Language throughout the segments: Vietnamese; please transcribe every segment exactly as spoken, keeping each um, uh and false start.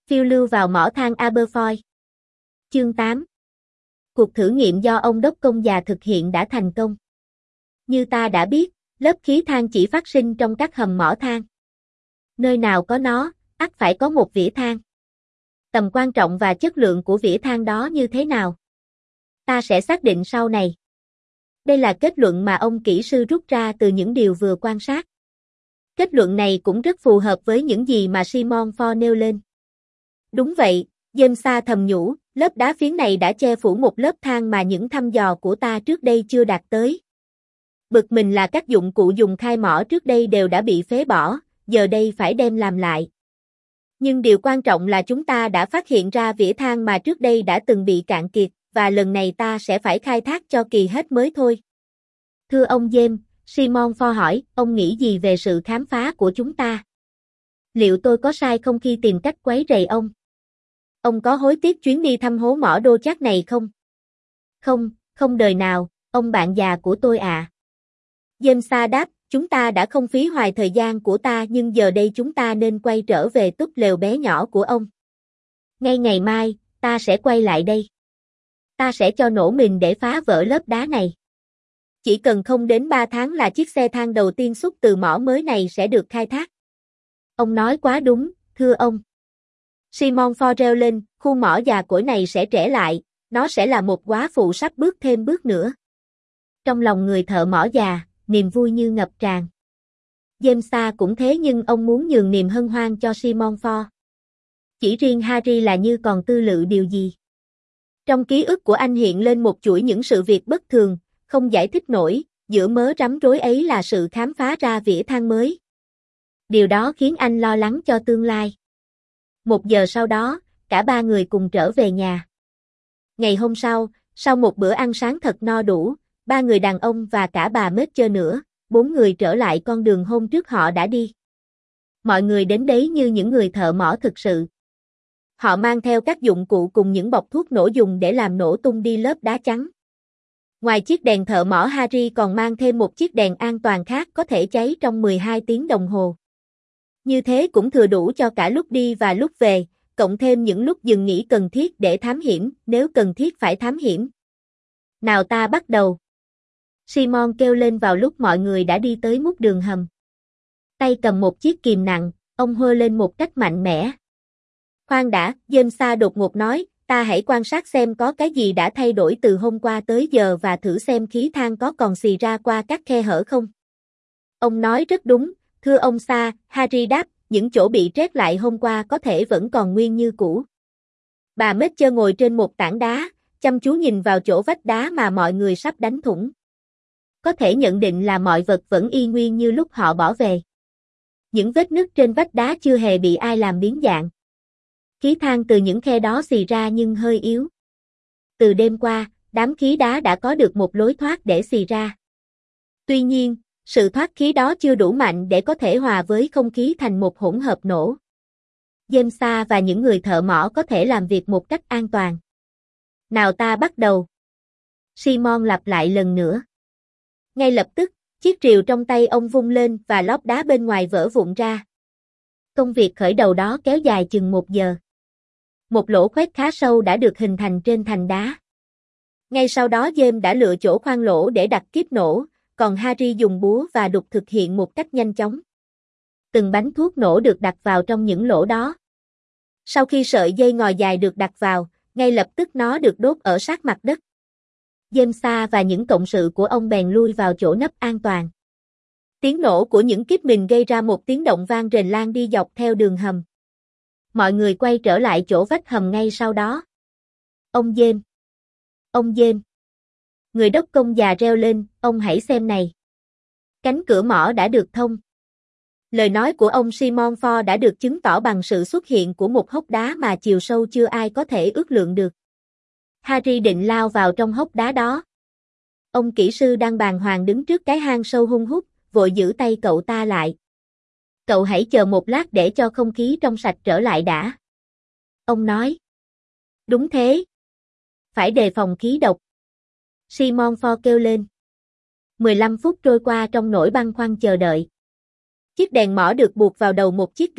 Phiêu lưu vào mỏ than Aberfoyle. Chương tám. Cuộc thử nghiệm do ông đốc công già thực hiện đã thành công. Như ta đã biết, lớp khí than chỉ phát sinh trong các hầm mỏ than. Nơi nào có nó, ắt phải có một vỉa than. Tầm quan trọng và chất lượng của vỉa than đó như thế nào? Ta sẽ xác định sau này. Đây là kết luận mà ông kỹ sư rút ra từ những điều vừa quan sát. Kết luận này cũng rất phù hợp với những gì mà Simon Ford nêu lên. Đúng vậy, James thầm nhủ, lớp đá phiến này đã che phủ một lớp than mà những thăm dò của ta trước đây chưa đạt tới. Bực mình là các dụng cụ dùng khai mỏ trước đây đều đã bị phế bỏ, giờ đây phải đem làm lại. Nhưng điều quan trọng là chúng ta đã phát hiện ra vỉa than mà trước đây đã từng bị cạn kiệt, và lần này ta sẽ phải khai thác cho kỳ hết mới thôi. Thưa ông James, Simon Ford hỏi, ông nghĩ gì về sự khám phá của chúng ta? Liệu tôi có sai không khi tìm cách quấy rầy ông? Ông có hối tiếc chuyến đi thăm hố mỏ đô chắc này không? Không, không đời nào, ông bạn già của tôi à. James đáp, chúng ta đã không phí hoài thời gian của ta nhưng giờ đây chúng ta nên quay trở về túp lều bé nhỏ của ông. Ngay ngày mai, ta sẽ quay lại đây. Ta sẽ cho nổ mìn để phá vỡ lớp đá này. Chỉ cần không đến ba tháng là chiếc xe than đầu tiên xuất từ mỏ mới này sẽ được khai thác. Ông nói quá đúng, thưa ông. Simon Ford reo lên, khu mỏ già cỗi này sẽ trẻ lại, nó sẽ là một góa phụ sắp bước thêm bước nữa. Trong lòng người thợ mỏ già, niềm vui như ngập tràn. James cũng thế nhưng ông muốn nhường niềm hân hoan cho Simon Ford. Chỉ riêng Harry là như còn tư lự điều gì. Trong ký ức của anh hiện lên một chuỗi những sự việc bất thường, không giải thích nổi, giữa mớ rắm rối ấy là sự khám phá ra vỉa than mới. Điều đó khiến anh lo lắng cho tương lai. Một giờ sau đó, cả ba người cùng trở về nhà. Ngày hôm sau, sau một bữa ăn sáng thật no đủ, ba người đàn ông và cả bà Mitchell nữa, bốn người trở lại con đường hôm trước họ đã đi. Mọi người đến đấy như những người thợ mỏ thực sự. Họ mang theo các dụng cụ cùng những bọc thuốc nổ dùng để làm nổ tung đi lớp đá trắng. Ngoài chiếc đèn thợ mỏ Harry còn mang thêm một chiếc đèn an toàn khác có thể cháy trong mười hai tiếng đồng hồ. Như thế cũng thừa đủ cho cả lúc đi và lúc về, cộng thêm những lúc dừng nghỉ cần thiết để thám hiểm, nếu cần thiết phải thám hiểm. Nào ta bắt đầu. Simon kêu lên vào lúc mọi người đã đi tới mút đường hầm. Tay cầm một chiếc kìm nặng, ông hơ lên một cách mạnh mẽ. Khoan đã, James đột ngột nói, ta hãy quan sát xem có cái gì đã thay đổi từ hôm qua tới giờ và thử xem khí than có còn xì ra qua các khe hở không. Ông nói rất đúng, thưa ông Sa, Harry đáp, những chỗ bị trét lại hôm qua có thể vẫn còn nguyên như cũ. Bà Mitchell ngồi trên một tảng đá, chăm chú nhìn vào chỗ vách đá mà mọi người sắp đánh thủng. Có thể nhận định là mọi vật vẫn y nguyên như lúc họ bỏ về. Những vết nứt trên vách đá chưa hề bị ai làm biến dạng. Khí than từ những khe đó xì ra nhưng hơi yếu. Từ đêm qua, đám khí đá đã có được một lối thoát để xì ra. Tuy nhiên, sự thoát khí đó chưa đủ mạnh để có thể hòa với không khí thành một hỗn hợp nổ. James và những người thợ mỏ có thể làm việc một cách an toàn. Nào ta bắt đầu. Simon lặp lại lần nữa. Ngay lập tức, chiếc rìu trong tay ông vung lên và lót đá bên ngoài vỡ vụn ra. Công việc khởi đầu đó kéo dài chừng một giờ. Một lỗ khoét khá sâu đã được hình thành trên thành đá. Ngay sau đó James đã lựa chỗ khoan lỗ để đặt kíp nổ, còn Harry dùng búa và đục thực hiện một cách nhanh chóng. Từng bánh thuốc nổ được đặt vào trong những lỗ đó. Sau khi sợi dây ngòi dài được đặt vào, ngay lập tức nó được đốt ở sát mặt đất. James và những cộng sự của ông bèn lui vào chỗ nấp an toàn. Tiếng nổ của những kíp mìn gây ra một tiếng động vang rền lan đi dọc theo đường hầm. Mọi người quay trở lại chỗ vách hầm ngay sau đó. Ông James! Ông James! Người đốc công già reo lên, ông hãy xem này. Cánh cửa mỏ đã được thông. Lời nói của ông Simon Ford đã được chứng tỏ bằng sự xuất hiện của một hốc đá mà chiều sâu chưa ai có thể ước lượng được. Harry định lao vào trong hốc đá đó. Ông kỹ sư đang bàng hoàng đứng trước cái hang sâu hun hút, vội giữ tay cậu ta lại. Cậu hãy chờ một lát để cho không khí trong sạch trở lại đã. Ông nói. Đúng thế. Phải đề phòng khí độc. Simon Ford kêu lên. mười lăm phút trôi qua trong nỗi băn khoăn chờ đợi. Chiếc đèn mỏ được buộc vào đầu một chiếc gậy,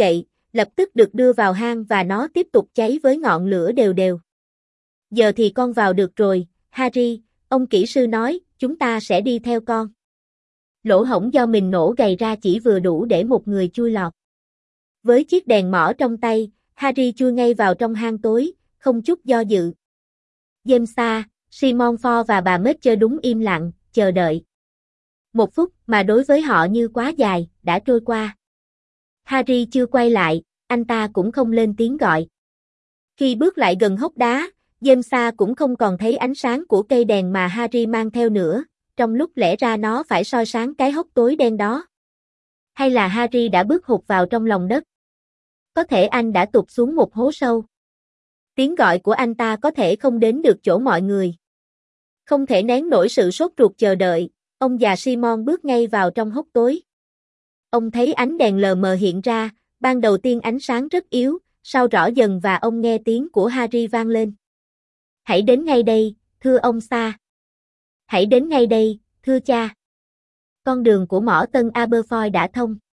lập tức được đưa vào hang và nó tiếp tục cháy với ngọn lửa đều đều. Giờ thì con vào được rồi, Harry, ông kỹ sư nói, chúng ta sẽ đi theo con. Lỗ hổng do mình nổ gầy ra chỉ vừa đủ để một người chui lọt. Với chiếc đèn mỏ trong tay, Harry chui ngay vào trong hang tối, không chút do dự. James, Simon Ford và bà Matcher đúng im lặng, chờ đợi. Một phút mà đối với họ như quá dài, đã trôi qua. Harry chưa quay lại, anh ta cũng không lên tiếng gọi. Khi bước lại gần hốc đá, James cũng không còn thấy ánh sáng của cây đèn mà Harry mang theo nữa, trong lúc lẽ ra nó phải soi sáng cái hốc tối đen đó. Hay là Harry đã bước hụt vào trong lòng đất? Có thể anh đã tụt xuống một hố sâu. Tiếng gọi của anh ta có thể không đến được chỗ mọi người. Không thể nén nổi sự sốt ruột chờ đợi, ông già Simon bước ngay vào trong hốc tối. Ông thấy ánh đèn lờ mờ hiện ra, ban đầu tiên ánh sáng rất yếu, sau rõ dần và ông nghe tiếng của Harry vang lên. Hãy đến ngay đây, thưa ông Sa. Hãy đến ngay đây, thưa cha. Con đường của mỏ Tân Aberfoyle đã thông.